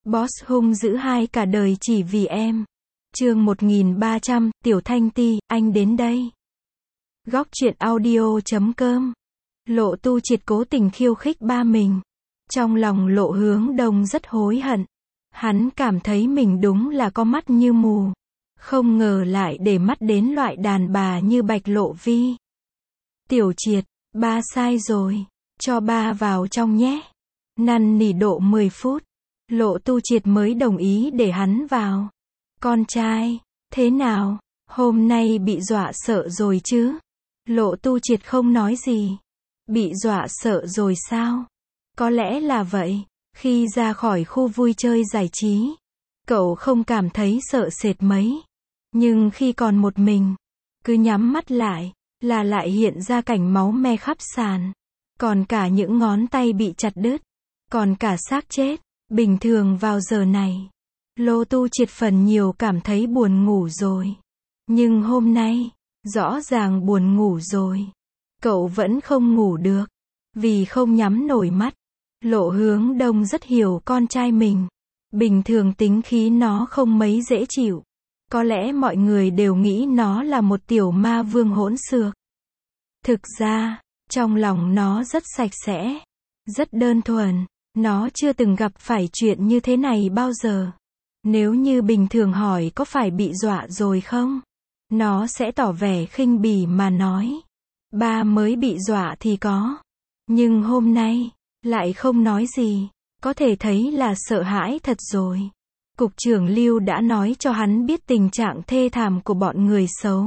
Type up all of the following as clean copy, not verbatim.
Boss hung dữ hai cả đời chỉ vì em. Chương 1300, Tiểu Thanh Ti, anh đến đây. Góc truyện audio.com. Lộ Tu Triệt cố tình khiêu khích ba mình. Trong lòng Lộ Hướng Đông rất hối hận. Hắn cảm thấy mình đúng là có mắt như mù. Không ngờ lại để mắt đến loại đàn bà như Bạch Lộ Vi. Tiểu Triệt, ba sai rồi. Cho ba vào trong nhé. Năn nỉ độ 10 phút. Lộ Tu Triệt mới đồng ý để hắn vào. Con trai, thế nào? Hôm nay bị dọa sợ rồi chứ? Lộ Tu Triệt không nói gì. Bị dọa sợ rồi sao? Có lẽ là vậy. Khi ra khỏi khu vui chơi giải trí, cậu không cảm thấy sợ sệt mấy. Nhưng khi còn một mình, cứ nhắm mắt lại, là lại hiện ra cảnh máu me khắp sàn. Còn cả những ngón tay bị chặt đứt. Còn cả xác chết. Bình thường vào giờ này, Lộ Tu Triệt phần nhiều cảm thấy buồn ngủ rồi. Nhưng hôm nay, rõ ràng buồn ngủ rồi. Cậu vẫn không ngủ được, vì không nhắm nổi mắt. Lộ Hướng Đông rất hiểu con trai mình. Bình thường tính khí nó không mấy dễ chịu. Có lẽ mọi người đều nghĩ nó là một tiểu ma vương hỗn xược. Thực ra, trong lòng nó rất sạch sẽ, rất đơn thuần. Nó chưa từng gặp phải chuyện như thế này bao giờ. Nếu như bình thường hỏi có phải bị dọa rồi không? Nó sẽ tỏ vẻ khinh bỉ mà nói. Ba mới bị dọa thì có. Nhưng hôm nay, lại không nói gì. Có thể thấy là sợ hãi thật rồi. Cục trưởng Lưu đã nói cho hắn biết tình trạng thê thảm của bọn người xấu.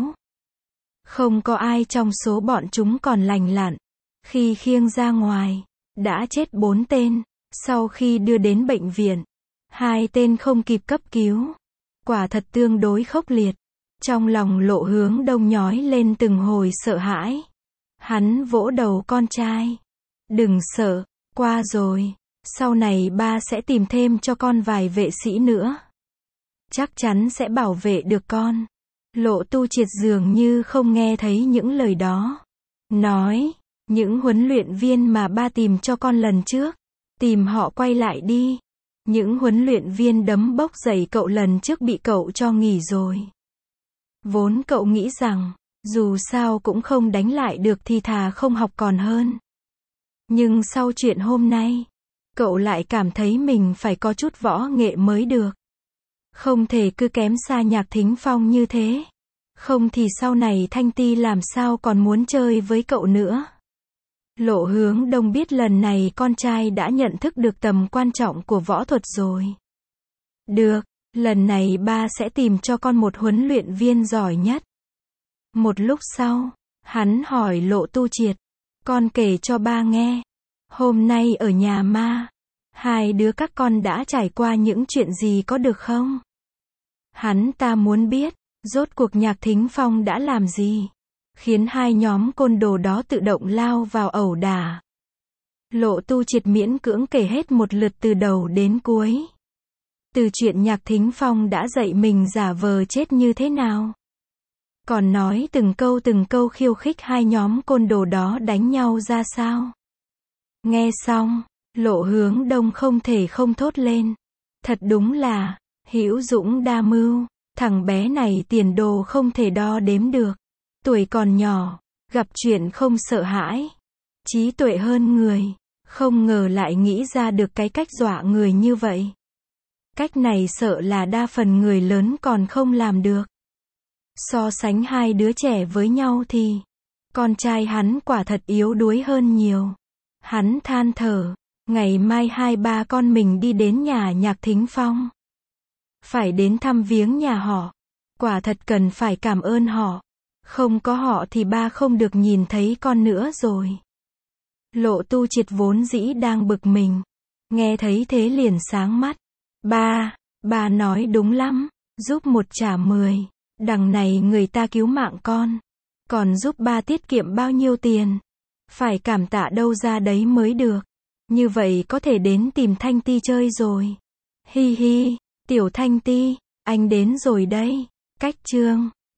Không có ai trong số bọn chúng còn lành lặn. Khi khiêng ra ngoài, đã chết 4 tên. Sau khi đưa đến bệnh viện, 2 tên không kịp cấp cứu. Quả thật tương đối khốc liệt. Trong lòng Lộ Hướng Đông nhói lên từng hồi sợ hãi. Hắn vỗ đầu con trai. Đừng sợ, qua rồi. Sau này ba sẽ tìm thêm cho con vài vệ sĩ nữa. Chắc chắn sẽ bảo vệ được con. Lộ Tu Triệt dường như không nghe thấy những lời đó. Nói, những huấn luyện viên mà ba tìm cho con lần trước. Tìm họ quay lại đi. Những huấn luyện viên đấm bốc giày cậu lần trước bị cậu cho nghỉ rồi. Vốn cậu nghĩ rằng, dù sao cũng không đánh lại được thì thà không học còn hơn. Nhưng sau chuyện hôm nay, cậu lại cảm thấy mình phải có chút võ nghệ mới được. Không thể cứ kém xa Nhạc Thính Phong như thế. Không thì sau này Thanh Ti làm sao còn muốn chơi với cậu nữa. Lộ Hướng Đông biết lần này con trai đã nhận thức được tầm quan trọng của võ thuật rồi. Được, lần này ba sẽ tìm cho con một huấn luyện viên giỏi nhất. Một lúc sau, hắn hỏi Lộ Tu Triệt, con kể cho ba nghe. Hôm nay ở nhà ma, hai đứa các con đã trải qua những chuyện gì có được không? Hắn ta muốn biết, rốt cuộc Nhạc Thính Phong đã làm gì? Khiến hai nhóm côn đồ đó tự động lao vào ẩu đả. Lộ Tu Triệt miễn cưỡng kể hết một lượt từ đầu đến cuối. Từ chuyện Nhạc Thính Phong đã dạy mình giả vờ chết như thế nào. Còn nói từng câu khiêu khích hai nhóm côn đồ đó đánh nhau ra sao. Nghe xong, Lộ Hướng Đông không thể không thốt lên. Thật đúng là, hữu dũng đa mưu, thằng bé này tiền đồ không thể đo đếm được. Tuổi còn nhỏ, gặp chuyện không sợ hãi. Trí tuệ hơn người, không ngờ lại nghĩ ra được cái cách dọa người như vậy. Cách này sợ là đa phần người lớn còn không làm được. So sánh hai đứa trẻ với nhau thì, con trai hắn quả thật yếu đuối hơn nhiều. Hắn than thở, ngày mai hai ba con mình đi đến nhà Nhạc Thính Phong. Phải đến thăm viếng nhà họ. Quả thật cần phải cảm ơn họ. Không có họ thì ba không được nhìn thấy con nữa rồi. Lộ Tu Triệt vốn dĩ đang bực mình. Nghe thấy thế liền sáng mắt. Ba nói đúng lắm. Giúp một trả 10. Đằng này người ta cứu mạng con. Còn giúp ba tiết kiệm bao nhiêu tiền. Phải cảm tạ đâu ra đấy mới được. Như vậy có thể đến tìm Thanh Ti chơi rồi. Hi hi, Tiểu Thanh Ti, anh đến rồi đây. Cách chương